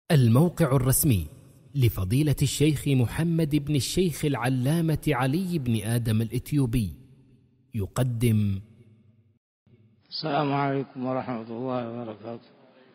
الموقع الرسمي لفضيلة الشيخ محمد بن الشيخ العلامة علي بن آدم الإثيوبي يقدم. السلام عليكم ورحمة الله وبركاته.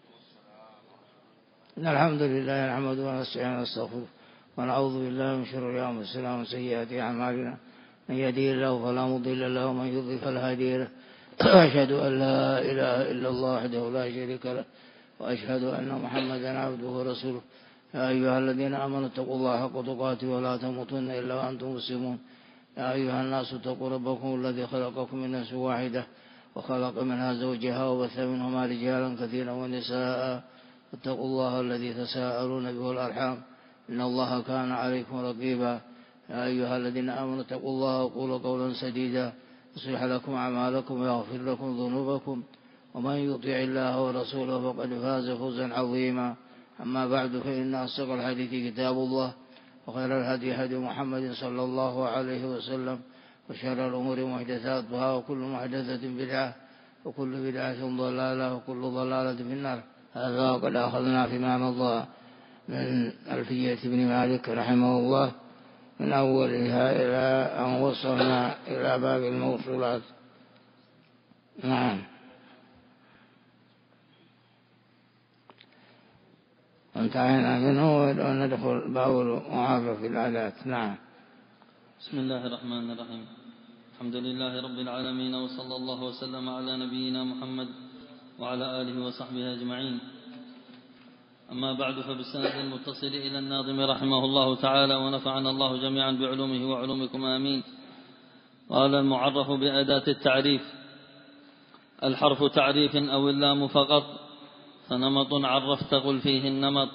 إن الحمد لله نحمده ونستعينه ونستغفره ونعوذ بالله من شرور أنفسنا ومن سيئات أعمالنا، من يهده الله فلا مضل له ومن يضلل فلا هادي له، وأشهد أن لا إله إلا الله وحده لا شريك له، وأشهد أن محمدا عبده ورسوله. يا أيها الذين آمنوا اتقوا الله حق تقاته ولا تموتن إلا وأنتم مسلمون. يا أيها الناس اتقوا ربكم الذي خلقكم من نفس واحدة وخلق منها زوجها وبث منهما رجالا كثيرا ونساء، واتقوا الله الذي تساءلون به والأرحام إن الله كان عليكم رقيبا. يا أيها الذين آمنوا اتقوا الله وقولوا قولا سديدا يصلح لكم أعمالكم ويغفر لكم ذنوبكم، ومن يطع الله ورسوله فقد فاز فوزا عظيما. أما بعد، فإن أصدق الحديث كتاب الله، وخير الهدي هدي محمد صلى الله عليه وسلم، وشر الأمور محدثاتها، وكل محدثة بدعة، وكل بدعة ضلالة، وكل ضلالة في النار. هذا وقد أخذنا فيما مضى من ألفية ابن مالك رحمه الله من أولها إلى أن وصلنا إلى باب الموصولات. نعم، انتهينا منه وندخل باب المعرف العادات. نعم. بسم الله الرحمن الرحيم. الحمد لله رب العالمين، وصلى الله وسلم على نبينا محمد وعلى آله وصحبه أجمعين. أما بعد، فبالسند المتصل إلى الناظم رحمه الله تعالى، ونفعنا الله جميعا بعلومه وعلومكم آمين. قال: المعرف بأداة التعريف: الحرف تعريف أو اللام فقط، فنمط عرفت قل فيه النمط.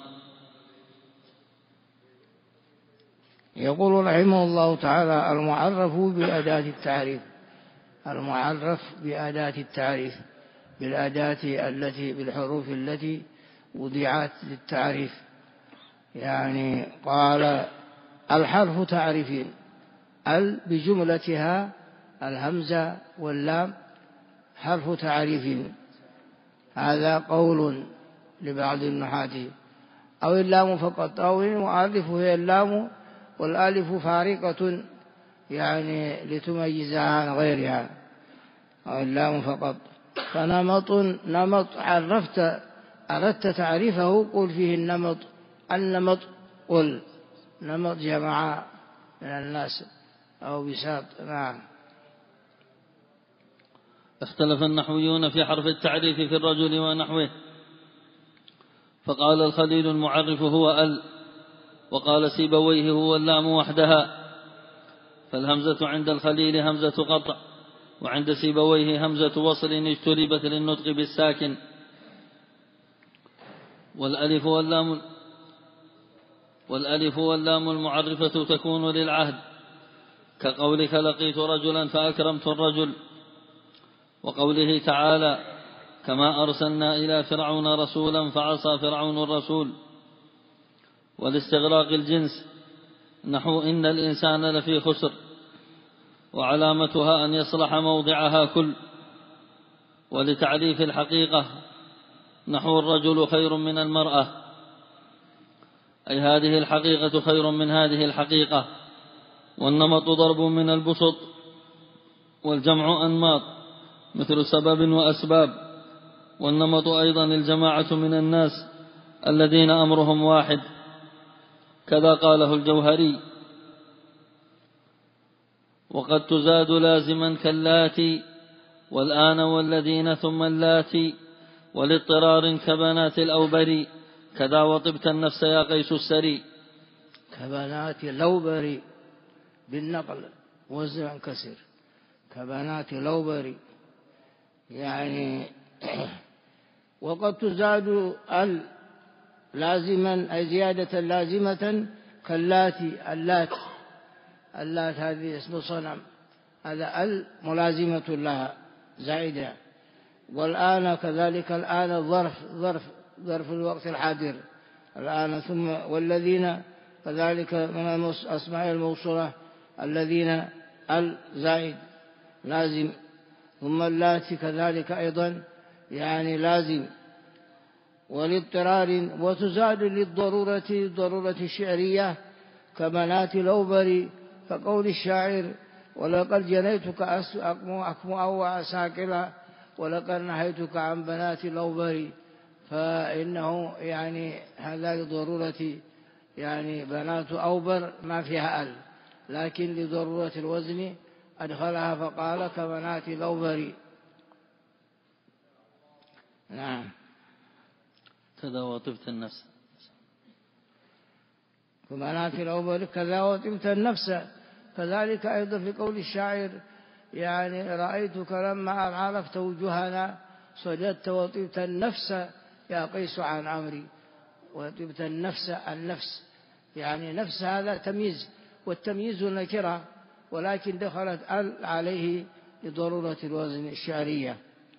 يقول رحمه الله تعالى: المعرف بأداة التعريف. المعرف بأداة التعريف، بالأداة التي بالحروف التي وضعت للتعريف. يعني قال: الحرف تعريف، بجملتها الهمزة واللام حرف تعريف. هذا قول لبعض النحاة. أو اللام فقط، أو المعرف هي اللام والآلف فارقة، يعني لتميزها عن غيرها. أو اللام فقط. فنمط، نمط أردت تعريفه قل فيه النمط. النمط قل نمط جماعة من الناس أو بساط. نعم. اختلف النحويون في حرف التعريف في الرجل ونحوه، فقال الخليل: المعرف هو ال، وقال سيبويه: هو اللام وحدها. فالهمزة عند الخليل همزة قطع، وعند سيبويه همزة وصل اجتلبت للنطق بالساكن. والألف واللام المعرفة تكون للعهد، كقولك: لقيت رجلا فأكرمت الرجل. وقوله تعالى: كما أرسلنا إلى فرعون رسولا فعصى فرعون الرسول. والاستغراق الجنس، نحو إن الإنسان لفي خسر، وعلامتها أن يصلح موضعها كل. ولتعريف الحقيقة، نحو الرجل خير من المرأة، أي هذه الحقيقة خير من هذه الحقيقة. والنمط ضرب من البسط، والجمع أنماط، مثل سبب وأسباب. والنمط أيضا الجماعة من الناس الذين أمرهم واحد، كذا قاله الجوهري. وقد تزاد لازما كاللاتي، والآن والذين ثم اللاتي، والاضطرار كبنات الأوبري، كذا وطبت النفس يا قيس السري. كبنات الأوبري بالنقل وزن كسر، كبنات الأوبري يعني. وقد تزاد لازما، أي زيادة لازمة، كاللاتي. اللات هذه اسم صنم، هذا ملازمة لها زائدة. والآن كذلك، الآن ظرف الوقت الحاضر الآن. ثم والذين كذلك من أسماء الموصولة، الذين الزائد لازم. ثم اللاتي كذلك أيضا يعني لازم. والاضطرار، وتزاد للضرورة الشعرية كبنات الأوبر، كقول الشاعر: ولقد جنيتك أكمأ وأساكلا، ولقد نهيتك عن بنات الأوبر. فإنه يعني هذا لضرورة يعني بنات أوبر ما فيها أل، لكن لضرورة الوزن أدخلها فقال كبنات الأوبر. نعم. كذا وطبت النفس، كبنات الأوبر كذا وطبت النفس. كذلك أيضا في قول الشاعر: يعني رأيتك لما عرفت وجوهنا، صددت وطبت النفس يا قيس عن عمري. وطبت النفس يعني نفس هذا تمييز، والتمييز نكرة، ولكن دخلت ال عليه لضرورة الوزن الشعرية.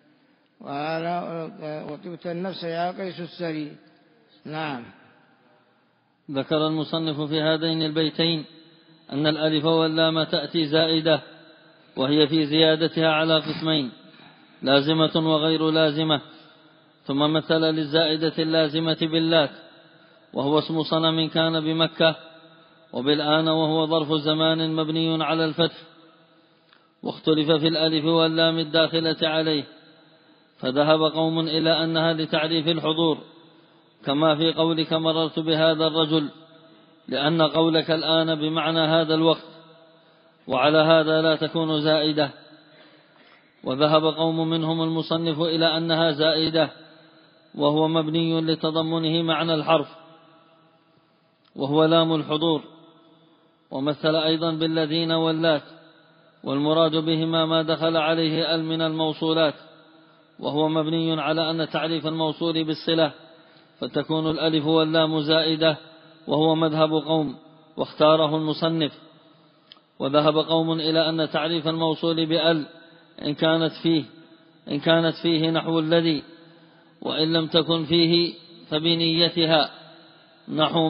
وطبت النفس يا قيس السري. نعم. ذكر المصنف في هذين البيتين أن الألف واللام تأتي زائدة، وهي في زيادتها على قسمين: لازمة وغير لازمة. ثم مثل للزائدة اللازمة باللات، وهو اسم صنم كان بمكة، وبالآن وهو ظرف زمان مبني على الفتح. واختلف في الألف واللام الداخلة عليه، فذهب قوم إلى أنها لتعريف الحضور، كما في قولك مررت بهذا الرجل، لأن قولك الآن بمعنى هذا الوقت، وعلى هذا لا تكون زائدة. وذهب قوم منهم المصنف إلى أنها زائدة، وهو مبني لتضمنه معنى الحرف، وهو لام الحضور. ومثل أيضا بالذين واللات، والمراد بهما ما دخل عليه ال من الموصولات، وهو مبني على أن تعريف الموصول بالصلة، فتكون الألف واللام زائدة، وهو مذهب قوم واختاره المصنف. وذهب قوم إلى أن تعريف الموصول بأل إن كانت فيه نحو الذي، وإن لم تكن فيه فبنيتها، نحو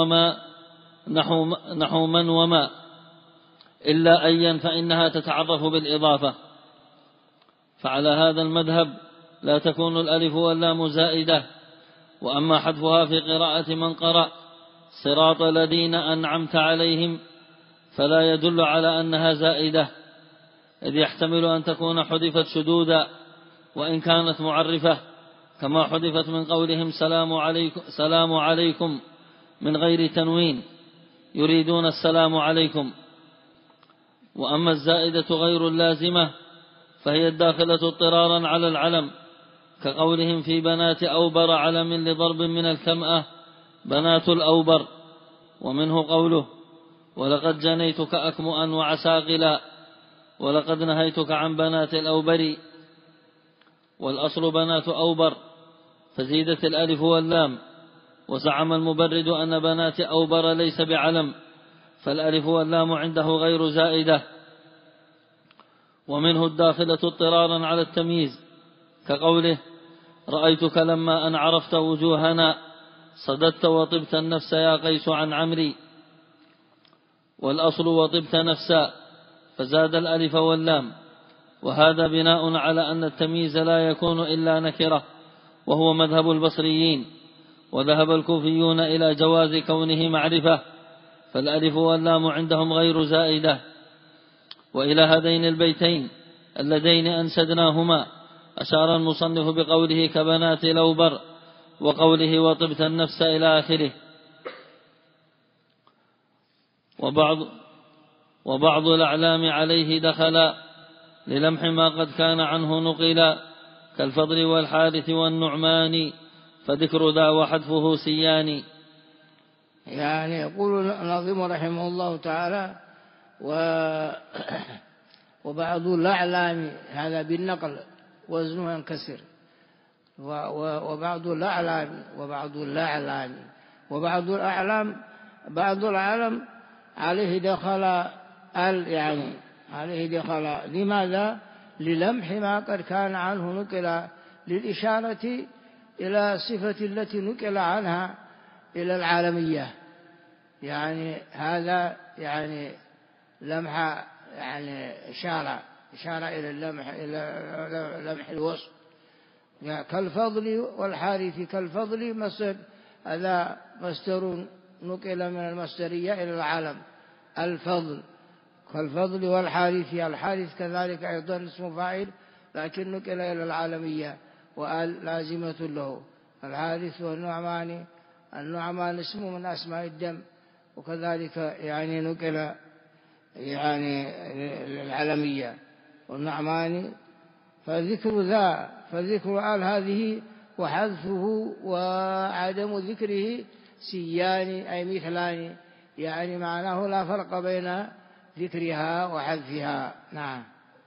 من وما، إلا أيا فإنها تتعرف بالإضافة. فعلى هذا المذهب لا تكون الألف واللام زائدة. وأما حذفها في قراءة من قرأ صراط الذين أنعمت عليهم فلا يدل على أنها زائدة، إذ يحتمل أن تكون حذفت شدودا وإن كانت معرفة، كما حذفت من قولهم سلام عليكم من غير تنوين، يريدون السلام عليكم. وأما الزائدة غير اللازمة فهي الداخلة اضطرارا على العلم، كقولهم في بنات أوبر علم لضرب من الكمأة بنات الأوبر. ومنه قوله: ولقد جنيتك أكمؤا وعساقلا، ولقد نهيتك عن بنات الأوبر. والأصل بنات أوبر، فزيدت الألف واللام. وزعم المبرد أن بنات أوبر ليس بعلم، فالألف واللام عنده غير زائدة. ومنه الداخلة اضطرارا على التمييز، كقوله: رأيتك لما أن عرفت وجوهنا، صددت وطبت النفس يا قيس عن عمري. والأصل وطبت نفسا، فزاد الألف واللام، وهذا بناء على أن التمييز لا يكون إلا نكرة، وهو مذهب البصريين. وذهب الكوفيون إلى جواز كونه معرفة، فالألف واللام عندهم غير زائدة. وإلى هذين البيتين اللذين أنشدناهما أشار المصنف بقوله كبنات الأوبر، وقوله وطبت النفس إلى آخره. وبعض الأعلام عليه دخل للمح ما قد كان عنه نقلا، كالفضل والحارث والنعمان، فذكر ذا وحذفه سيان. يعني يقول الناظم رحمه الله تعالى: وبعض الأعلام، هذا بالنقل وزنه ينكسر، وبعض الأعلام عليه دخل يعني عليه دخل. لماذا؟ للمح ما قد كان عنه نقل، للإشارة إلى صفة التي نقل عنها إلى العالمية. يعني هذا يعني لمح، يعني إشارة إلى اللمح، إلى لمح الوصف. يعني كالفضل والحارث. كالفضل مصدر، هذا مصدر نقل من المصدرية إلى العلم، الفضل. كالفضل والحارث. الحارث كذلك أيضا اسم فاعل لكن نقل إلى العالمية وآل لازمة له. الحارث والنعمان، النعمان اسم من أسماء الدم، وكذلك يعني نقل يعني العالمية والنعمان. فذكر آل هذه وحذفه وعدم ذكره سيان أي مثلان، يعني معناه لا فرق بين ذكرها وحذفها. نعم.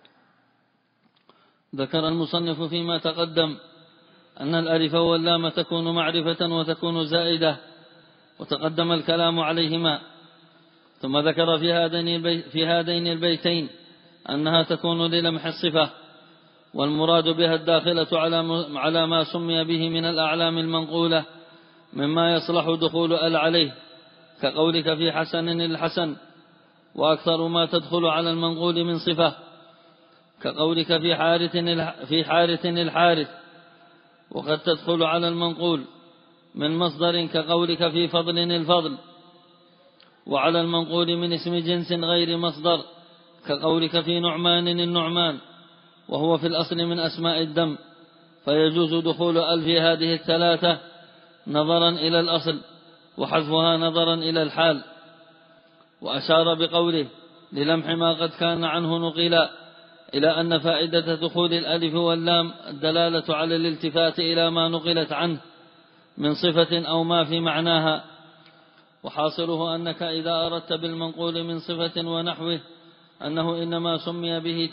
ذكر المصنف فيما تقدم أن الألف واللام تكون معرفة وتكون زائدة، وتقدم الكلام عليهما. ثم ذكر في هذين البيتين أنها تكون للمح الصفة، والمراد بها الداخلة على ما سمي به من الأعلام المنقولة مما يصلح دخول ال عليه، كقولك في حسن الحسن، وأكثر ما تدخل على المنقول من صفة، كقولك في حارث الحارث. وقد تدخل على المنقول من مصدر، كقولك في فضل الفضل، وعلى المنقول من اسم جنس غير مصدر، كقولك في نعمان النعمان، وهو في الأصل من أسماء الدم، فيجوز دخول ال في هذه الثلاثة نظرا إلى الأصل، وحذفها نظرا إلى الحال. وأشار بقوله للمح ما قد كان عنه نقلا إلى أن فائدة دخول الألف واللام الدلالة على الالتفات إلى ما نقلت عنه من صفة أو ما في معناها. وحاصله أنك إذا أردت بالمنقول من صفة ونحوه أنه إنما سمي به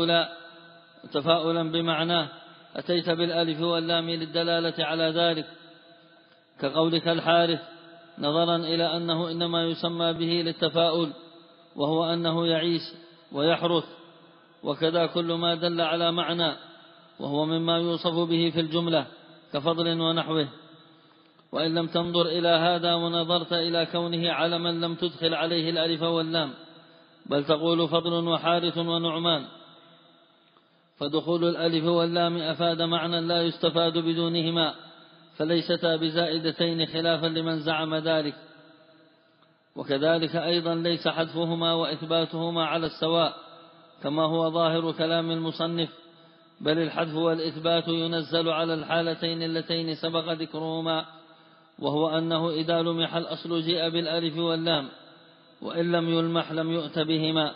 تفاؤلا بمعناه، أتيت بالألف واللام للدلالة على ذلك، كقولك الحارث، نظرا إلى أنه إنما يسمى به للتفاؤل، وهو أنه يعيش ويحرث. وكذا كل ما دل على معنى وهو مما يوصف به في الجملة كفضل ونحوه. وإن لم تنظر إلى هذا ونظرت إلى كونه علما لم تدخل عليه الألف واللام، بل تقول فضل وحارث ونعمان، فدخول الألف واللام أفاد معنى لا يستفاد بدونهما، فليستا بزائدتين خلافا لمن زعم ذلك. وكذلك أيضا ليس حذفهما وإثباتهما على السواء كما هو ظاهر كلام المصنف، بل الحذف والإثبات ينزل على الحالتين اللتين سبق ذكرهما، وهو أنه إذا لمح الأصل جاء بالألف واللام، وإن لم يلمح لم يؤت بهما.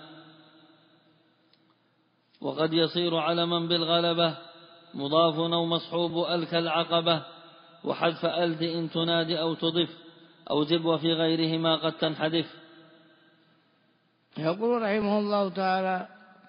وقد يصير علما بالغلبة مضاف أو مصحوب ال كالعقبة، وحذف ألد إن تنادي أو تضف أو جب، وفي غيرهما قد تنحذف. يقول رحمه الله تعالى: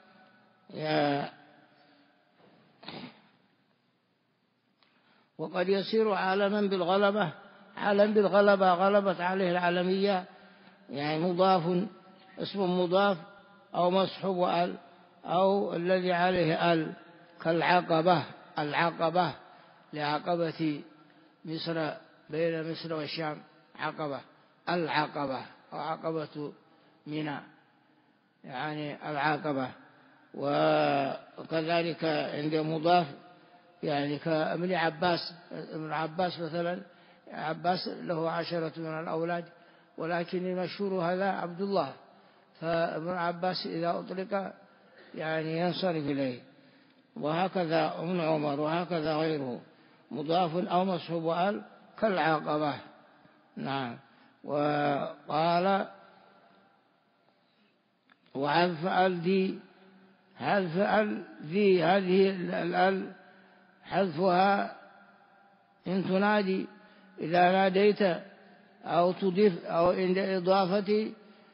وقد يصير عالما بالغلبة. عالم بالغلبة غلبت عليه العالمية، يعني مضاف، اسم مضاف أو مصحوب ال، أو الذي عليه ال، كالعقبة. العقبة لعقبة مصر، بين مصر والشام عقبة، العقبة، أو عقبة منى، يعني العقبة. وكذلك عند مضاف يعني كابن عباس. ابن عباس مثلا، عباس له 10 من الأولاد، ولكن المشهور هذا عبد الله، فابن عباس إذا أطلق يعني ينصرف إليه. وهكذا ابن عمر، وهكذا غيره، مضاف أو مصحوب ال كالعقبة. نعم. وقال: وحذف ال ذي. حذف ال ذي، هذه الال حذفها إن تنادي، إذا ناديت أو تضيف أو عند إضافة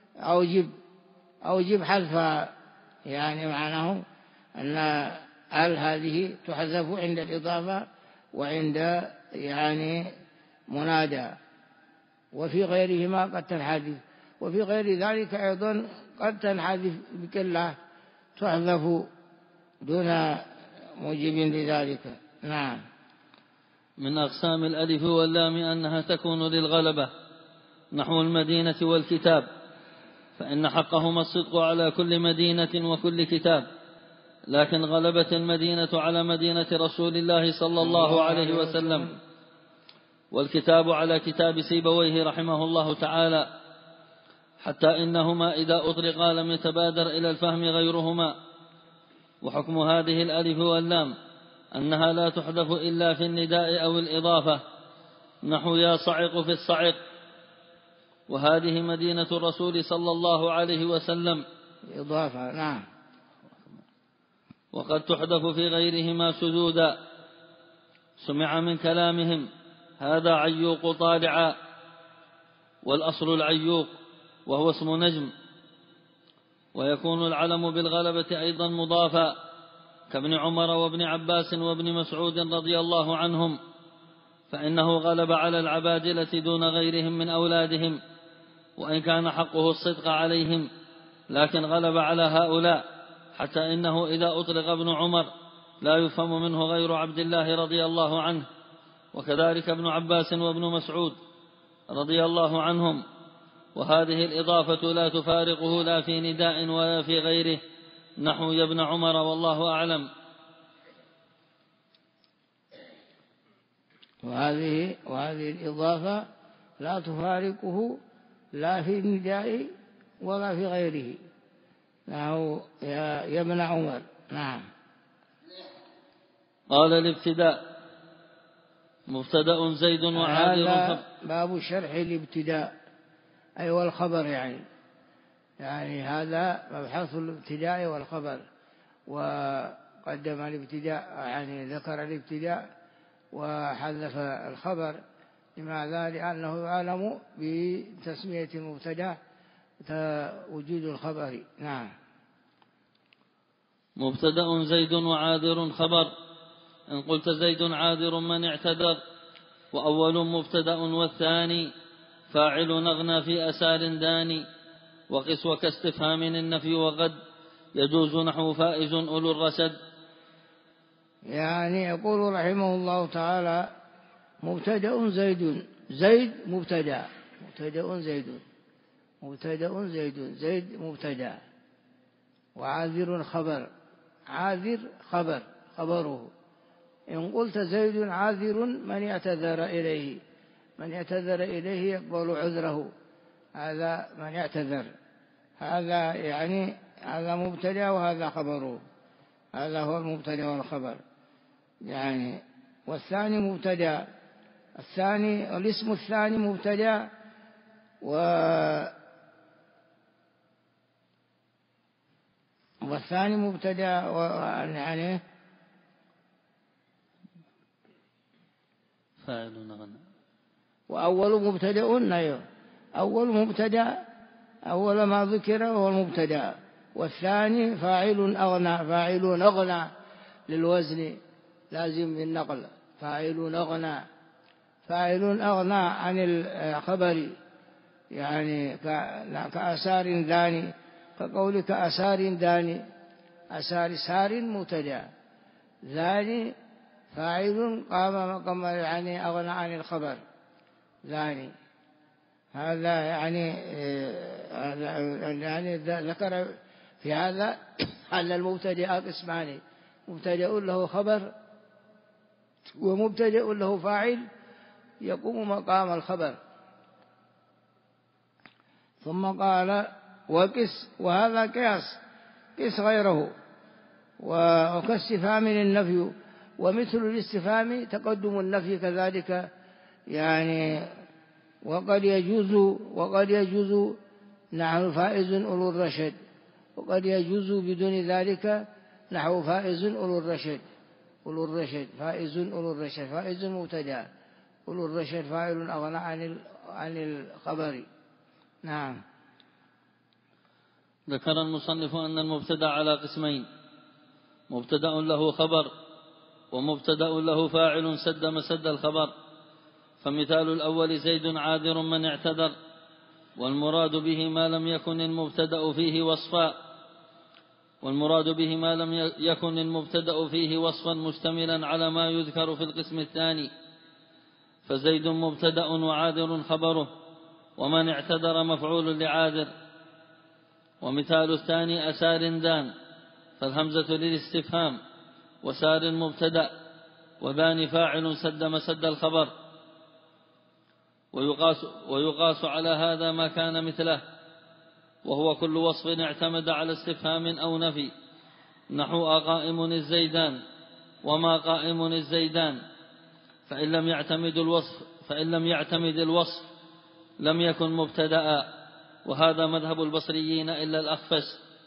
أو جب حذفها، يعني معناه أن ال هذه تحذف عند الإضافة وعند يعني منادى. وفي غيرهما قد تنحذف، وفي غير ذلك أيضا قد تنحذف بكلة، تحذف دون موجب لذلك. نعم. من أقسام الألف واللام أنها تكون للغلبة، نحو المدينة والكتاب، فإن حقهما الصدق على كل مدينة وكل كتاب، لكن غلبت المدينة على مدينة رسول الله صلى الله عليه وسلم، والكتاب على كتاب سيبويه رحمه الله تعالى، حتى إنهما إذا أطلقا لم يتبادر إلى الفهم غيرهما. وحكم هذه الألف واللام أنها لا تحذف إلا في النداء أو الإضافة، نحو يا صعق في الصعق، وهذه مدينة الرسول صلى الله عليه وسلم إضافة. نعم. وقد تحذف في غيرهما سدودا، سمع من كلامهم هذا عيوق طالعا، والأصل العيوق وهو اسم نجم. ويكون العلم بالغلبة أيضا مضافا، كابن عمر وابن عباس وابن مسعود رضي الله عنهم، فإنه غلب على العبادلة دون غيرهم من أولادهم، وإن كان حقه الصدق عليهم، لكن غلب على هؤلاء، حتى إنه إذا أطلق ابن عمر لا يفهم منه غير عبد الله رضي الله عنه، وكذلك ابن عباس وابن مسعود رضي الله عنهم. وهذه الإضافة لا تفارقه لا في نداء ولا في غيره، نحو يا ابن عمر والله أعلم. وهذه الإضافة لا تفارقه لا في النداء ولا في غيره، نحو يا ابن عمر. نعم. قال الابتداء مبتدأ زيد وعادر. هذا باب شرح الابتداء، أي والخبر، يعني هذا مبحث الابتداء والخبر. وقدم الابتداء، يعني ذكر الابتداء وحذف الخبر. لماذا؟ لأنه يعلم بتسمية المبتدأ وجود الخبر. نعم. مبتدأ زيد وعادر خبر. إن قلت زيد عادر من اعتذر، وأول مبتدأ والثاني فاعل نغنى في أسار داني، وقس وكاستفهام النفي وقد يجوز نحو فائز أولو الرشد. يعني يقول رحمه الله تعالى مبتدأ زيد، زيد مبتدأ، مبتدأ زيد، مبتدأ زيد، زيد مبتدأ، وعاذر خبر، عاذر خبر، خبره. إن قلت زيد عاذر من اعتذر إليه، من اعتذر إليه يقبل عذره، هذا من اعتذر، هذا يعني هذا مبتدأ وهذا خبره، هذا هو المبتدأ والخبر يعني. والثاني مبتدأ، الثاني الاسم الثاني مبتدأ، والثاني مبتدأ يعني فاعل نغنى. وأول مبتدأ، أول مبتدأ، أول ما ذكر هو المبتدأ، والثاني فاعل أغنى، فاعل أغنى للوزن لازم بالنقل، فاعل أغنى، فاعل أغنى عن الخبر، يعني كأسار داني، كقولك أسار داني، أسار سار مبتدأ، ذاني فاعل قام يعني أغنى عن الخبر ذاني. هذا يعني ذكر في هذا أن المبتدأ قسمان، مبتدأ له خبر ومبتدأ له فاعل يقوم مقام الخبر. ثم قال وقس، وهذا قياس، قس غيره، وكاستفهام النفي، ومثل الاستفهام تقدم النفي كذلك يعني. وقد يجوز نحو فائز أولو الرشد، وقد يجوز بدون ذلك نحو فائز أولو الرشد، أولو الرشد فائز أولو الرشد، فائز مبتدأ، أولو الرشد فاعل أغنى عن الخبر. نعم. ذكر المصنف أن المبتدأ على قسمين: مبتدأ له خبر، ومبتدأ له فاعل سد مسد الخبر. فمثال الأول زيد عاذر من اعتذر، والمراد به ما لم يكن المبتدأ فيه وصفا، والمراد به ما لم يكن المبتدأ فيه وصفا مشتملا على ما يذكر في القسم الثاني. فزيد مبتدأ وعاذر خبره، ومن اعتذر مفعول لعاذر. ومثال الثاني أسار دان، فالهمزة للاستفهام وسار مبتدأ وبان فاعل سد مسد الخبر. ويقاس على هذا ما كان مثله، وهو كل وصف اعتمد على استفهام أو نفي، نحو أقائم الزيدان وما قائم الزيدان، فإن لم يعتمد الوصف لم يكن مبتدأ، وهذا مذهب البصريين إلا الأخفش.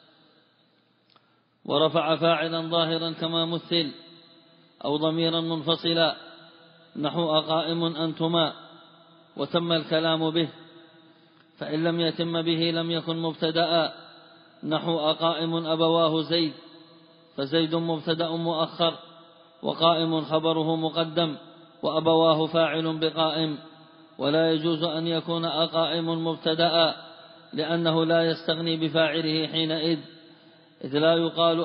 ورفع فاعلا ظاهرا كما مثل أو ضميرا منفصلا، نحو أقائم أنتما، وتم الكلام به، فإن لم يتم به لم يكن مبتدأ، نحو أقائم أبواه زيد، فزيد مبتدأ مؤخر، وقائم خبره مقدم، وأبواه فاعل بقائم. ولا يجوز أن يكون أقائم مبتدأ، لأنه لا يستغني بفاعله حينئذ، إذ لا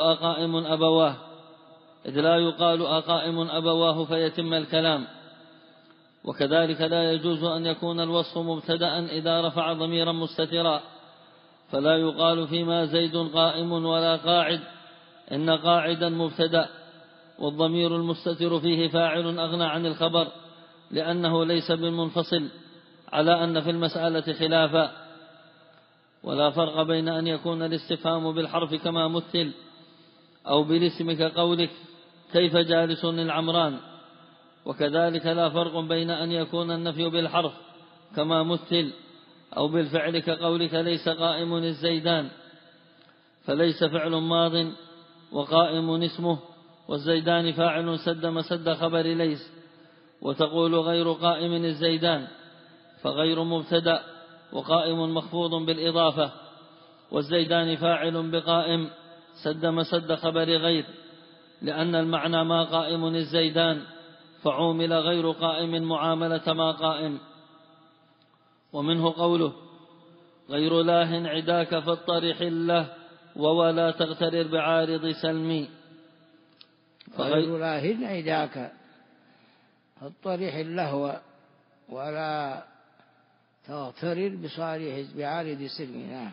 يقال أقائم أبواه فيتم الكلام. وكذلك لا يجوز أن يكون الوصف مبتدأ إذا رفع ضميرا مستترا، فلا يقال فيما زيد قائم ولا قاعد إن قاعدا مبتدأ، والضمير المستتر فيه فاعل أغنى عن الخبر، لأنه ليس بالمنفصل، على أن في المسألة خلافا. ولا فرق بين أن يكون الاستفهام بالحرف كما مثل، أو بالاسم كقولك كيف جالس العمران، وكذلك لا فرق بين أن يكون النفي بالحرف كما مثل، أو بالفعل كقولك ليس قائم الزيدان، فليس فعل ماض وقائم اسمه، والزيدان فاعل سد مسد خبر ليس. وتقول غير قائم الزيدان، فغير مبتدأ وقائم مخفوض بالإضافة، والزيدان فاعل بقائم سد مسد خبر غير، لأن المعنى ما قائم الزيدان، فعومل غير قائم معاملة ما قائم. ومنه قوله غير لاه عداك فاطرح له ولا تغترر بعارض سلمي. غير لاه عداك فاطرح اللهو ولا تغترر بصالح بعارض سلمي. نعم.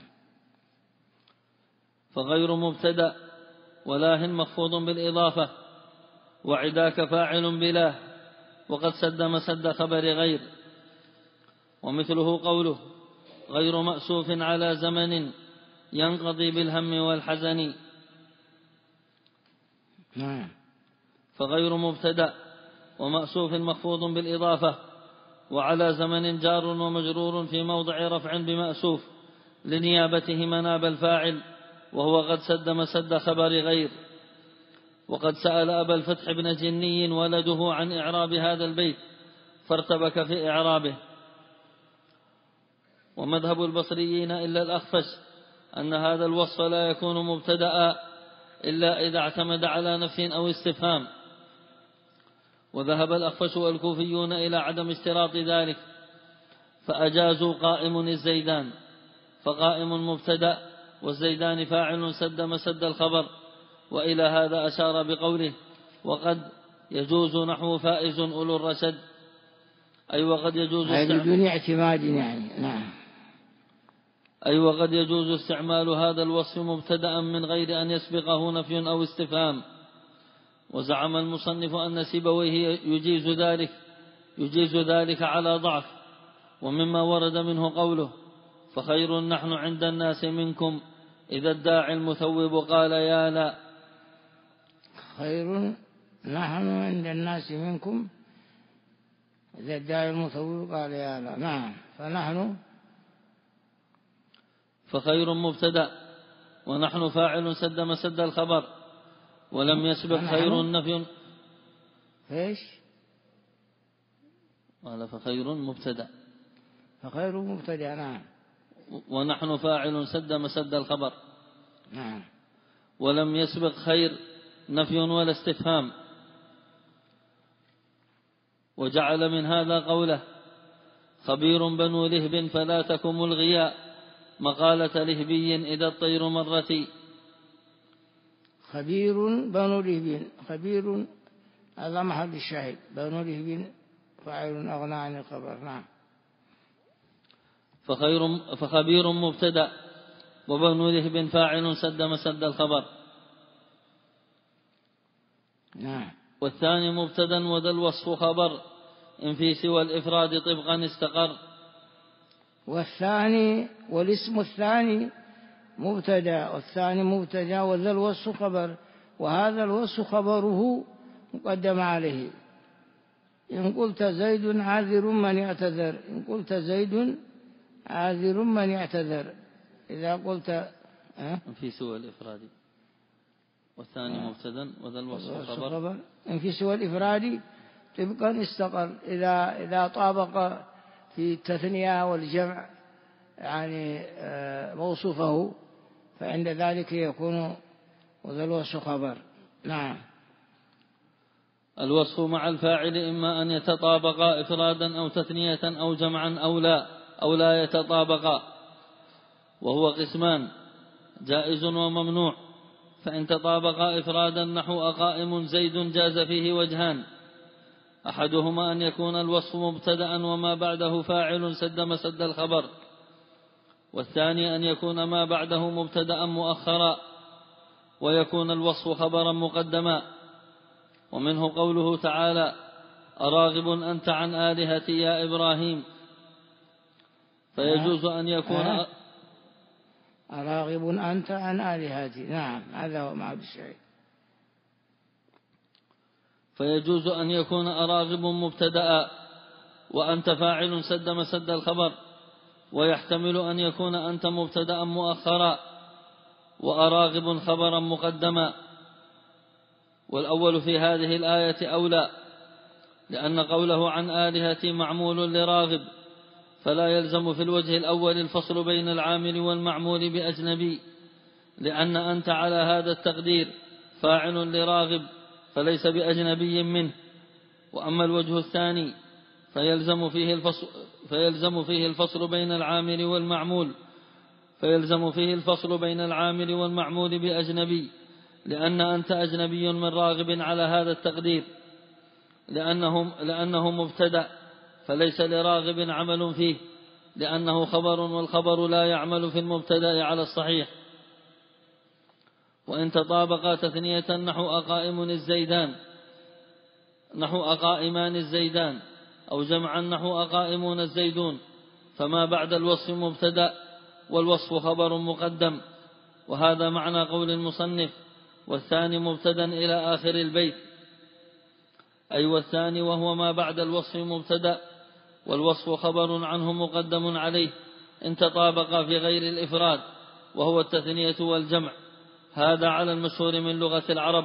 فغير مبتدأ ولاه مخفوض بالإضافة، وعداك فاعل بلاه، وقد سد مسد خبر غير. ومثله قوله غير مأسوف على زمن ينقضي بالهم والحزن. فغير مبتدأ ومأسوف مخفوض بالإضافة، وعلى زمن جار ومجرور في موضع رفع بمأسوف لنيابته مناب الفاعل، وهو قد سد مسد خبر غير. وقد سأل أبا الفتح بن جني ولده عن إعراب هذا البيت فارتبك في إعرابه. ومذهب البصريين إلا الأخفش أن هذا الوصف لا يكون مبتدأ إلا إذا اعتمد على نفي أو استفهام. وذهب الأخفش والكوفيون إلى عدم اشتراط ذلك، فأجازوا قائم الزيدان، فقائم مبتدأ والزيدان فاعل سد مسد الخبر. وإلى هذا أشار بقوله وقد يجوز نحو فائز أولو الرشد، أي وقد يجوز بدون اعتماد يعني. نعم. أي وقد يجوز استعمال هذا الوصف مبتدأ من غير أن يسبقه نفي أو استفهام. وزعم المصنف أن سيبويه يجيز ذلك على ضعف، ومما ورد منه قوله فخير نحن عند الناس منكم إذا الداعي المثوب قال يا لا. خير نحن عند الناس منكم إذا الداعي المثوب قال يا لا. نعم. فخير مبتدأ ونحن فاعل سد مسد الخبر، ولم يسبق خير النفي. ايش قال فخير مبتدأ. نعم. ونحن فاعل سد مسد الخبر. نعم. ولم يسبق خير نفي ولا استفهام. وجعل من هذا قوله خبير بنو لهب فلا تكم الغياء مقالة لهبي إذا الطير مرتي. خبير بنو لهب، خبير هذا محل الشاهد، بنو لهب فاعل أغنى عن الخبر. نعم. فخبير مبتدأ وبنو لهب فاعل سد مسد الخبر. نعم. والثاني مبتدا وذا الوصف خبر إن في سوى الإفراد طبقا استقر. والثاني والاسم الثاني مبتدا، والثاني مبتدا وذا الوصف خبر، وهذا الوصف خبره مقدم عليه. إن قلت زيد عاذر من يعتذر، إن قلت زيد عاذر من يعتذر، إذا قلت في سوى الإفراد، والثاني مبتدا وذا الوصف خبر إن في سوى الإفراد طبقا استقر، إذا طابق في التثنية والجمع يعني موصوفه فعند ذلك يكون وذا الوصف خبر. نعم. الوصف مع الفاعل إما أن يتطابقا إفرادا أو تثنية أو جمعا أو لا يتطابقا، وهو قسمان جائز وممنوع. فإن تطابقا إفرادا نحو أقائم زيد جاز فيه وجهان، أحدهما أن يكون الوصف مبتدأ وما بعده فاعل سد مسد الخبر، والثاني أن يكون ما بعده مبتدأ مؤخرا ويكون الوصف خبرا مقدما. ومنه قوله تعالى: أراغب أنت عن آلهتي يا إبراهيم، فيجوز أن يكون أراغب أنت عن آلهتي. نعم، هذا هو معنى الشيء. فيجوز أن يكون أراغب مبتدأ وأنت فاعل سد مسد الخبر، ويحتمل أن يكون أنت مبتدأ مؤخرا وأراغب خبرا مقدما. والأول في هذه الآية أولى، لأن قوله عن آلهتي معمول لراغب، فلا يلزم في الوجه الأول الفصل بين العامل والمعمول بأجنبي، لأن أنت على هذا التقدير فاعل لراغب فليس بأجنبي منه. وأما الوجه الثاني فيلزم فيه الفصل بين العامل والمعمول بأجنبي، لأن أنت أجنبي من راغب على هذا التقدير، لأنه مبتدأ فليس لراغب عمل فيه، لأنه خبر، والخبر لا يعمل في المبتدأ على الصحيح. وإن تطابقا تثنية نحو أقائمان الزيدان أو جمعا نحو أقائمون الزيدون، فما بعد الوصف مبتدأ والوصف خبر مقدم. وهذا معنى قول المصنف: والثاني مبتدأ إلى آخر البيت، أي والثاني وهو ما بعد الوصف مبتدأ والوصف خبر عنه مقدم عليه إن تطابقا في غير الإفراد، وهو التثنية والجمع. هذا على المشهور من لغة العرب.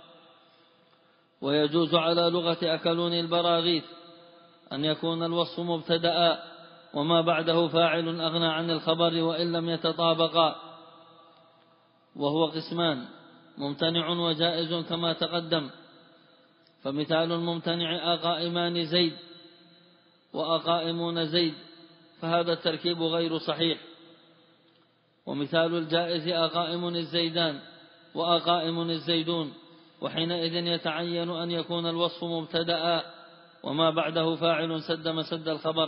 ويجوز على لغة أكلون البراغيث أن يكون الوصف مبتدأ وما بعده فاعل أغنى عن الخبر وإن لم يتطابقا، وهو قسمان: ممتنع وجائز كما تقدم. فمثال الممتنع أقائمان زيد وأقائمون زيد، فهذا التركيب غير صحيح. ومثال الجائز أقائم الزيدان وأقائم الزيدون، وحينئذ يتعين أن يكون الوصف مبتدأ وما بعده فاعل سد مسد الخبر.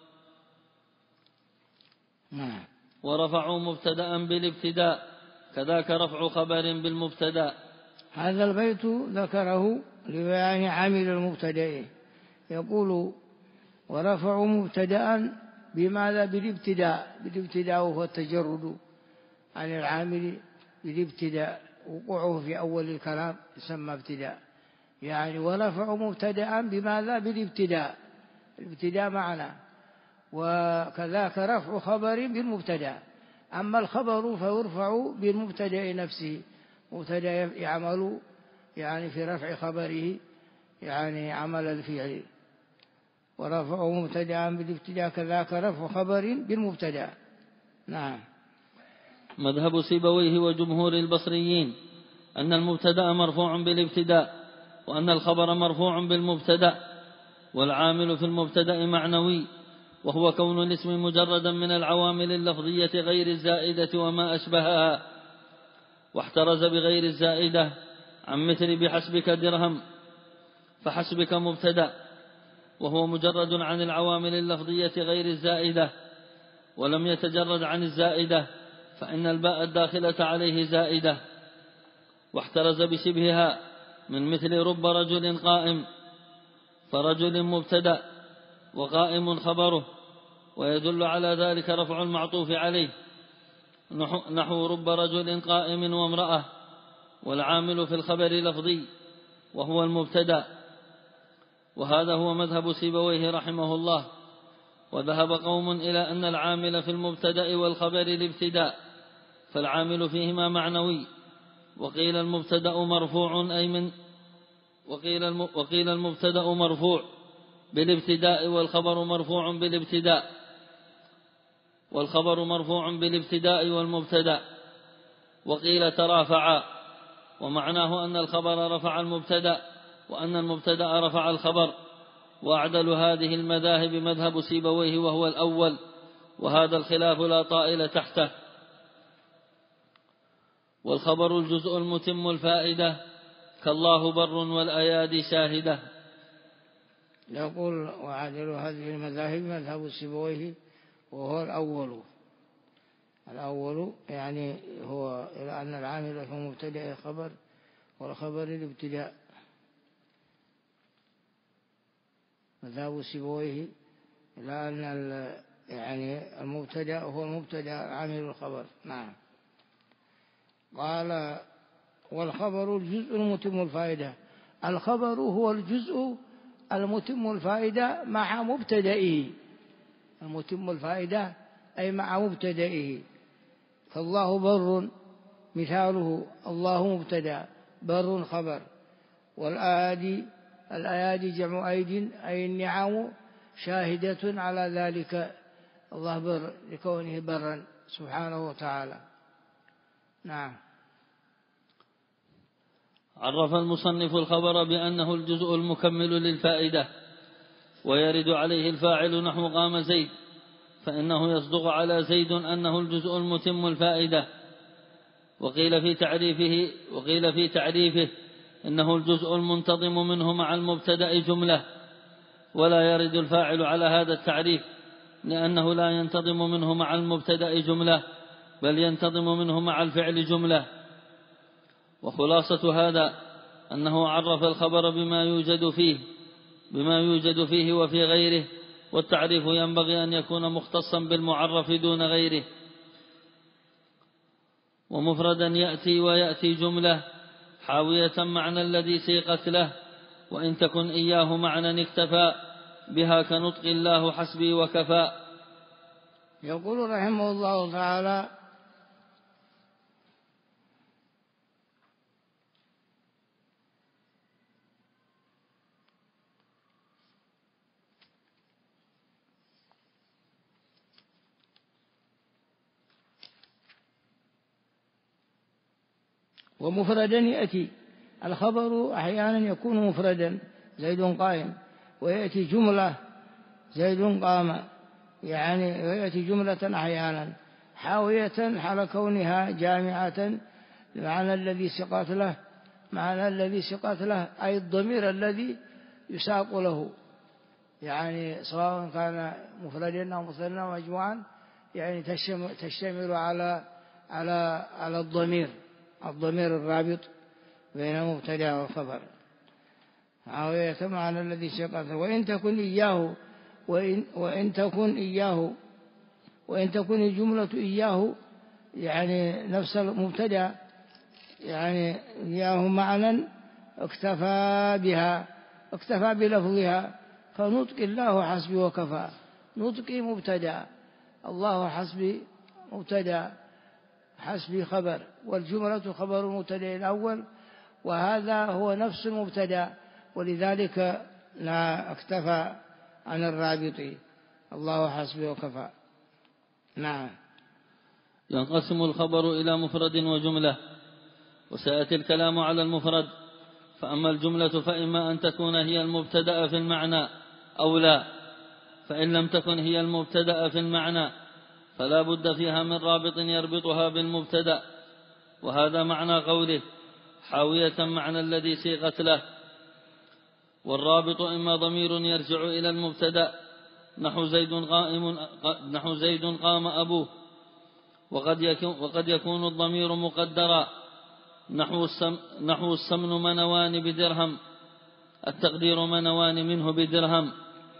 ورفعوا مبتدأ بالابتداء، كذاك رفع خبر بالمبتدأ. هذا البيت ذكره لبيان عامل المبتدأ، يقول: ورفعوا مبتدأ بماذا؟ بالابتداء وهو التجرد عن العامل بالابتداء، وقوعه في أول الكلام يسمى ابتداء. يعني ورفعوا مبتدأ بماذا؟ بالابتداء، الابتداء معنا. وكذاك رفع خبر بالمبتدأ. أما الخبر فيرفع بالمبتدأ نفسه، مبتدأ يعمل يعني في رفع خبره يعني عمل الفعل. ورفعوا مبتدأ بالابتداء كذاك رفع خبر بالمبتدأ. نعم. مذهب سيبويه وجمهور البصريين أن المبتدأ مرفوع بالابتداء، وأن الخبر مرفوع بالمبتدأ، والعامل في المبتدأ معنوي، وهو كون الاسم مجردا من العوامل اللفظية غير الزائدة وما أشبهها. واحترز بغير الزائدة عن مثل بحسبك درهم، فحسبك مبتدأ وهو مجرد عن العوامل اللفظية غير الزائدة، ولم يتجرد عن الزائدة فإن الباء الداخلة عليه زائدة. واحترز بشبهها من مثل رب رجل قائم، فرجل مبتدأ وقائم خبره، ويدل على ذلك رفع المعطوف عليه، نحو رب رجل قائم وامرأة، والعامل في الخبر لفظي وهو المبتدأ. وهذا هو مذهب سيبويه رحمه الله. وذهب قوم إلى أن العامل في المبتدأ والخبر الابتداء، فالعامل فيهما معنوي. وقيل المبتدأ مرفوع بالابتداء والخبر مرفوع بالابتداء والمبتدأ. وقيل ترافعا، ومعناه أن الخبر رفع المبتدأ وأن المبتدأ رفع الخبر. وأعدل هذه المذاهب مذهب سيبويه وهو الأول، وهذا الخلاف لا طائل تحته. والخبر الجزء المتم الفائدة، كالله بر والأيادي شاهدة. يقول وعدل هذه المذاهب مذهب سيبويه وهو الأول يعني هو إلى أن العامل في مبتدأ خبر والخبر الابتداء. مذهب سيبويه إلى أن يعني المبتدأ هو المبتدأ العامل الخبر. نعم. قال والخبر الجزء المتم الفائدة، الخبر هو الجزء المتم الفائدة مع مبتدئه، المتم الفائدة أي مع مبتدئه. فالله بر مثاله الله مبتدأ، بر خبر. والأيادي جمع أيد أي النعم شاهدة على ذلك، الله بر لكونه برا سبحانه وتعالى. نعم. عرف المصنف الخبر بأنه الجزء المكمل للفائدة، ويرد عليه الفاعل نحو قام زيد، فإنه يصدق على زيد أنه الجزء المتم الفائدة. وقيل في تعريفه إنه الجزء المنتظم منه مع المبتدأ جملة، ولا يرد الفاعل على هذا التعريف، لأنه لا ينتظم منه مع المبتدأ جملة، بل ينتظم منه مع الفعل جملة. وخلاصة هذا أنه عرف الخبر بما يوجد فيه وفي غيره، والتعريف ينبغي أن يكون مختصا بالمعرف دون غيره. ومفردا ويأتي جملة حاوية معنى الذي سيقت له، وإن تكن إياه معنى اكتفى بها كنطق الله حسبي وكفى. يقول رحمه الله تعالى ومفردا يأتي، الخبر أحيانا يكون مفردا زيد قائم، ويأتي جملة زيد قام، يعني ويأتي جملة أحيانا حاوية حال كونها جامعة معنى الذي سقط له أي الضمير الذي يساق له، يعني سواء كان مفردا أو مثنى ومجموعا، يعني تشتمل على الضمير الرابط بين المبتدأ والخبر، حاوية معنى الذي سقط له. وإن تكن الجملة إياه يعني نفس المبتدأ، يعني إياه معنى اكتفى بلفظها، فنطق الله حسبي وكفى. نطقي مبتدأ، الله حسبي مبتدأ، حسبي خبر، والجملة خبر المبتدأ الأول، وهذا هو نفس المبتدأ، ولذلك لا اكتفى عن الرابط، الله حسبي وكفى. نعم. ينقسم الخبر إلى مفرد وجملة، وسيأتي الكلام على المفرد. فأما الجملة فإما أن تكون هي المبتدأ في المعنى أو لا، فإن لم تكن هي المبتدأ في المعنى فلا بد فيها من رابط يربطها بالمبتدأ، وهذا معنى قوله حاوية معنى الذي سيقت له. والرابط إما ضمير يرجع إلى المبتدأ نحو زيد قام أبوه، وقد يكون الضمير مقدرا نحو السمن منوان بدرهم، التقدير منوان منه بدرهم.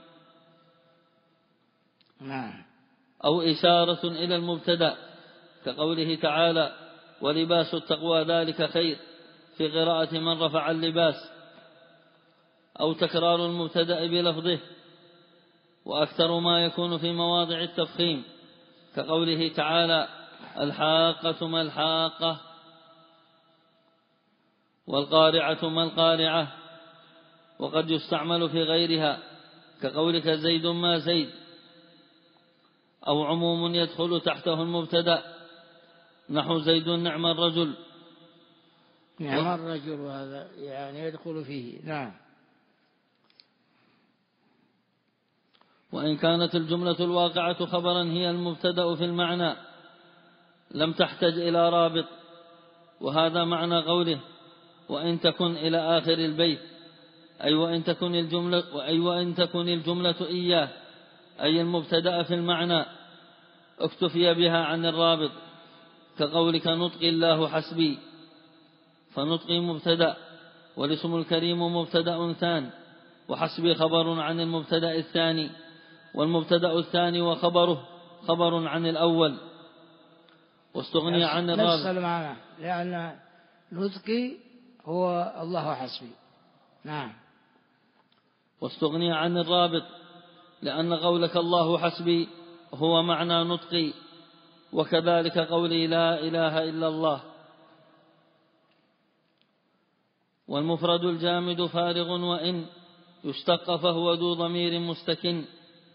أو إشارة إلى المبتدأ كقوله تعالى ولباس التقوى ذلك خير في قراءة من رفع اللباس، أو تكرار المبتدأ بلفظه، وأكثر ما يكون في مواضع التفخيم كقوله تعالى الحاقة ما الحاقة، والقارعة ما القارعة. وقد يستعمل في غيرها كقولك زيد ما زيد، أو عموم يدخل تحته المبتدأ نحو زيد نعم الرجل. نعم الرجل، هذا يعني يدخل فيه. نعم. وإن كانت الجملة الواقعة خبرا هي المبتدأ في المعنى لم تحتج إلى رابط، وهذا معنى قوله وإن تكن إلى آخر البيت، أي وإن تكن الجملة إياه أي المبتدأ في المعنى اكتفي بها عن الرابط، كقولك نطقي الله حسبي، فنطقي مبتدأ والاسم الكريم مبتدأ ثان، وحسبي خبر عن المبتدأ الثاني، والمبتدأ الثاني وخبره خبر عن الأول، واستغني عن الرابط. نفس المعنى، لأن نطقي هو الله حسبي. نعم. واستغني عن الرابط لأن قولك الله حسبي هو معنى نطقي، وكذلك قولي لا إله إلا الله. والمفرد الجامد فارغ وإن يشتق فهو ذو ضمير مستكن.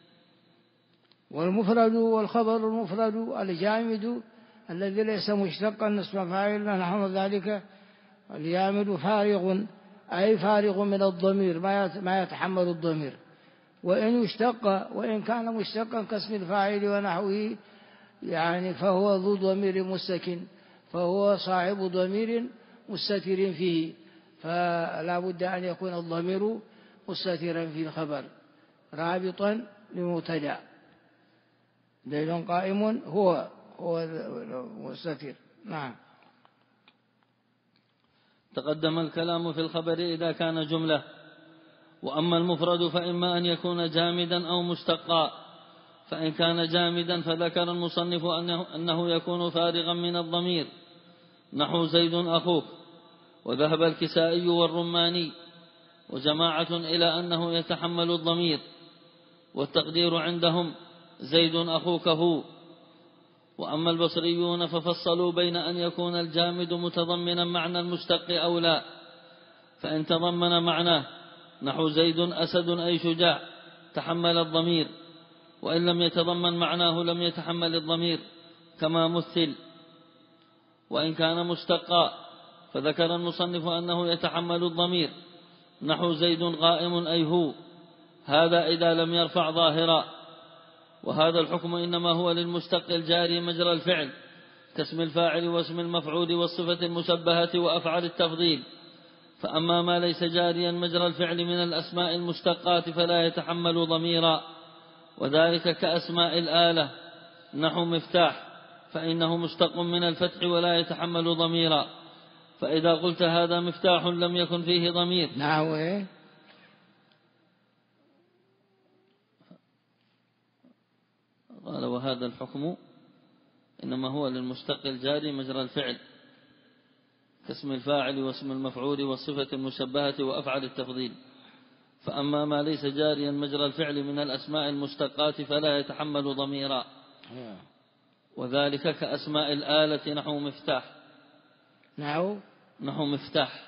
والمفرد والخبر المفرد الجامد الذي ليس مشتقا اسم فاعل نحو ذلك الجامد فارغ، أي فارغ من الضمير ما يتحمل الضمير. وإن يشتق وإن كان مشتقا كاسم الفاعل ونحوه يعني فهو ذو ضمير مستكن، فهو صاحب ضمير مستتر فيه، فلا بد أن يكون الضمير مستترا في الخبر رابطا لمبتدأ. دليل قائم هو مستتر. نعم. تقدم الكلام في الخبر إذا كان جملة، وأما المفرد فإما أن يكون جامدا أو مشتقا، فإن كان جامدا فذكر المصنف أنه يكون فارغا من الضمير نحو زيد أخوك. وذهب الكسائي والرماني وجماعة إلى أنه يتحمل الضمير، والتقدير عندهم زيد أخوك هو. وأما البصريون ففصلوا بين أن يكون الجامد متضمنا معنى المشتق أو لا، فإن تضمن معناه نحو زيد أسد أي شجاع تحمل الضمير، وإن لم يتضمن معناه لم يتحمل الضمير كما مثل. وإن كان مشتقا فذكر المصنف أنه يتحمل الضمير نحو زيد قائم أي هو، هذا إذا لم يرفع ظاهرا. وهذا الحكم إنما هو للمشتق الجاري مجرى الفعل كاسم الفاعل واسم المفعول والصفة المشبهة وأفعل التفضيل. فأما ما ليس جاريا مجرى الفعل من الأسماء المشتقات فلا يتحمل ضميرا، وذلك كأسماء الآلة نحو مفتاح، فإنه مشتق من الفتح ولا يتحمل ضميرا، فإذا قلت هذا مفتاح لم يكن فيه ضمير. نعم. قال وهذا الحكم إنما هو للمشتق الجاري مجرى الفعل كاسم الفاعل واسم المفعول والصفة المشبهة وأفعل التفضيل. فأما ما ليس جاريا مجرى الفعل من الأسماء المشتقات فلا يتحمل ضميرا، وذلك كأسماء الآلة نحو مفتاح نحو مفتاح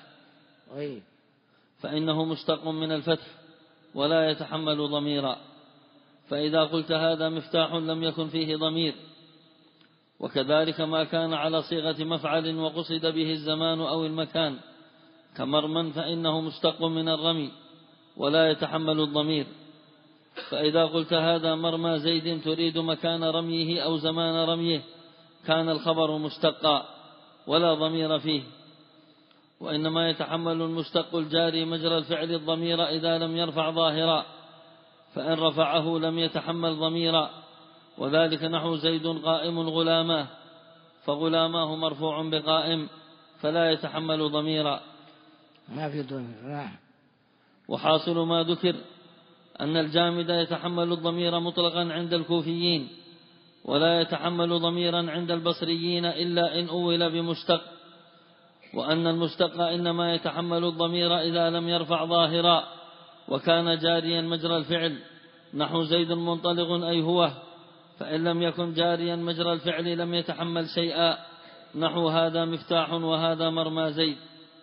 فإنه مشتق من الفتح ولا يتحمل ضميرا، فإذا قلت هذا مفتاح لم يكن فيه ضمير. وكذلك ما كان على صيغة مفعل وقصد به الزمان أو المكان كمرمى فإنه مشتق من الرمي ولا يتحمل الضمير، فإذا قلت هذا مرمى زيد تريد مكان رميه أو زمان رميه كان الخبر مشتقا ولا ضمير فيه. وإنما يتحمل المشتق الجاري مجرى الفعل الضمير إذا لم يرفع ظاهرا، فإن رفعه لم يتحمل ضميرا، وذلك نحو زيد قائم غلاماه، فغلاماه مرفوع بقائم فلا يتحمل ضميرا. ما في ضمير. نعم. وحاصل ما ذكر أن الجامد يتحمل الضمير مطلقا عند الكوفيين، ولا يتحمل ضميرا عند البصريين إلا إن أول بمشتق، وأن المشتق إنما يتحمل الضمير إذا لم يرفع ظاهرا وكان جاريا مجرى الفعل، نحو زيد منطلق أي هو، فإن لم يكن جاريا مجرى الفعل لم يتحمل شيئا، نحو هذا مفتاح وهذا مرمى زيد.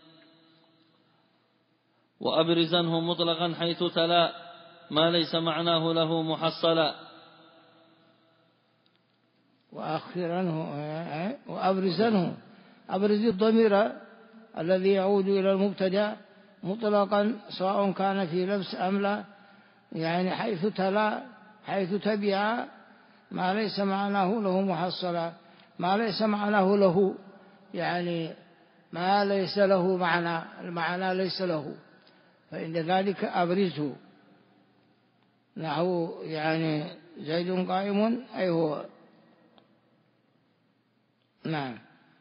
وأبرزنه مطلقا حيث تلا ما ليس معناه له محصلا. وأبرزنه أبرز الضمير الذي يعود إلى المبتدأ مطلقا سواء كان في لبس أم لا، يعني حيث تلا حيث تبع ما ليس معناه له محصلا. ما ليس معناه له يعني ما ليس له معنى، المعنى ليس له، فإن ذلك أبرزه، نحو يعني زيد قائم أي هو. نعم.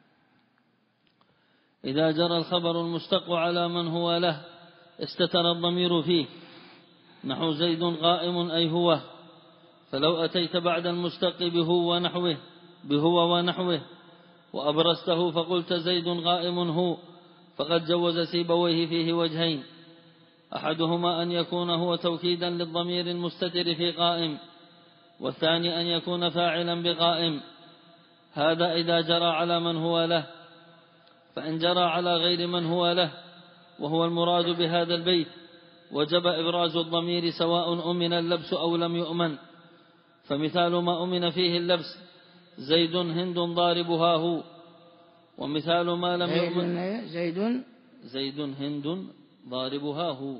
إذا جرى الخبر المشتق على من هو له استتر الضمير فيه، نحو زيد قائم أي هو، فلو أتيت بعد المشتق بهو ونحوه وأبرزته فقلت زيد قائم هو، فقد جوز سيبويه فيه وجهين، أحدهما أن يكون هو توكيدا للضمير المستتر في قائم، والثاني أن يكون فاعلا بقائم. هذا إذا جرى على من هو له. فإن جرى على غير من هو له وهو المراد بهذا البيت وجب إبراز الضمير سواء أمن اللبس أو لم يؤمن. فمثال ما أمن فيه اللبس زيد هند ضاربها هو، ومثال ما لم يؤمن زيد هند ضاربها هو،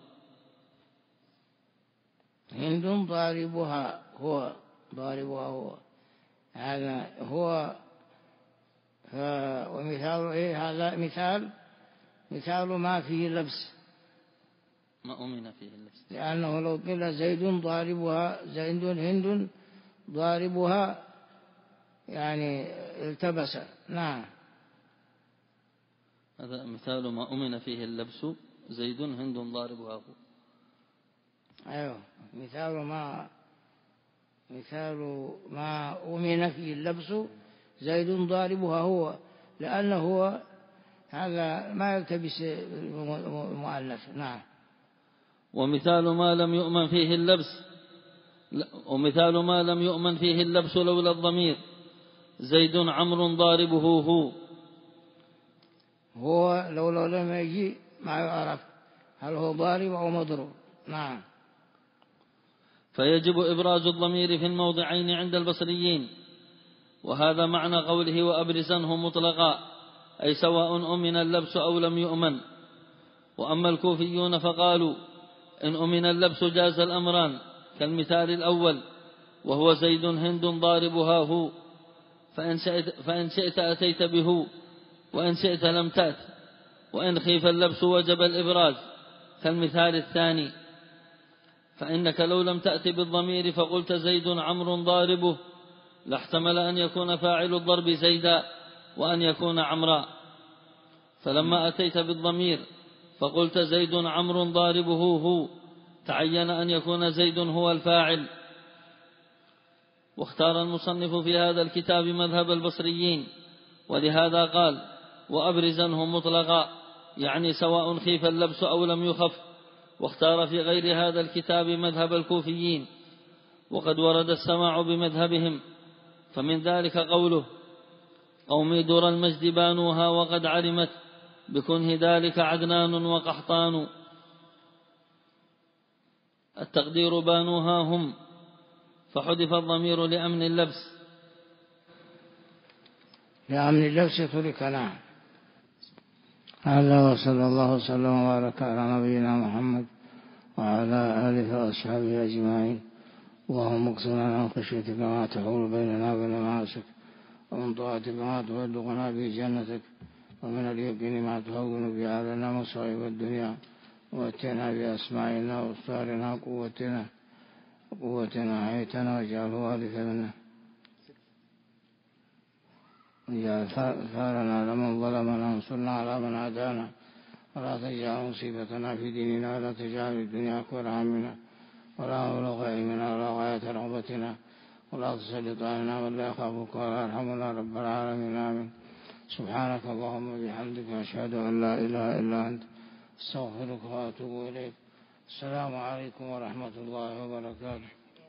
هند ضاربها هو هذا هو. ومثال إيه هذا؟ مثال ما فيه اللبس، ما أمن فيه اللبس، لأنه لو قيل زيد ضاربها زيد هند ضاربها يعني التبس. نعم. هذا مثال ما أمن فيه اللبس زيد هند ضاربها هو. أيوه، مثال ما أمن فيه اللبس زيد ضاربها هو، لأنه هو هذا ما يلتبس المؤنث. نعم. ومثال ما لم يؤمن فيه اللبس لولا الضمير زيد عمرو ضاربه هو لولا لم يجي ما يعرف هل هو ضارب أو مضروب. نعم. فيجب إبراز الضمير في الموضعين عند البصريين، وهذا معنى قوله وأبرزنه مطلقا، أي سواء أمن اللبس أو لم يؤمن. وأما الكوفيون فقالوا إن أمن اللبس جاز الأمران كالمثال الأول وهو زيد هند ضاربها هو، فإن شئت أتيت به وإن شئت لم تأت، وإن خيف اللبس وجب الإبراز كالمثال الثاني. فإنك لو لم تأت بالضمير فقلت زيد عمرو ضاربه لاحتمل أن يكون فاعل الضرب زيدا وأن يكون عمرا، فلما أتيت بالضمير فقلت زيد عمرو ضاربه هو تعين أن يكون زيد هو الفاعل. واختار المصنف في هذا الكتاب مذهب البصريين، ولهذا قال وأبرزنه مطلقا، يعني سواء خيف اللبس أو لم يخف. واختار في غير هذا الكتاب مذهب الكوفيين، وقد ورد السماع بمذهبهم، فمن ذلك قوله قومي در المجد بانوها وقد علمت بكنه ذلك عدنان وقحطان. التقدير بانوها هم، فحذف الضمير لأمن اللبس ترك. نعم. هذا وصلى الله وسلم وبارك على نبينا محمد وعلى آله وأصحابه أجمعين. اللهم اقسم عن خشيتك ما تحول بيننا وبين معاصيك، ومن طاعتك ما تبلغنا به جنتك، ومن اليقين ما تهون به علينا مصائب الدنيا، واتنا بأسماعنا وأبصارنا قوتنا حيتنا واجعله وارثا منا، واجعل ثارنا لمن ظلمنا وانصرنا على من عادانا ولا تجعل مصيبتنا في ديننا ولا تجعل الدنيا أكبر همنا ولا مبلغ علمنا ولا غاية رغبتنا ولا تسلط علينا من لا يخافك ولا يرحمنا رب العالمين آمين. سبحانك اللهم وبحمدك أشهد أن لا إله إلا أنت استغفرك وأتوب إليك. السلام عليكم ورحمة الله وبركاته.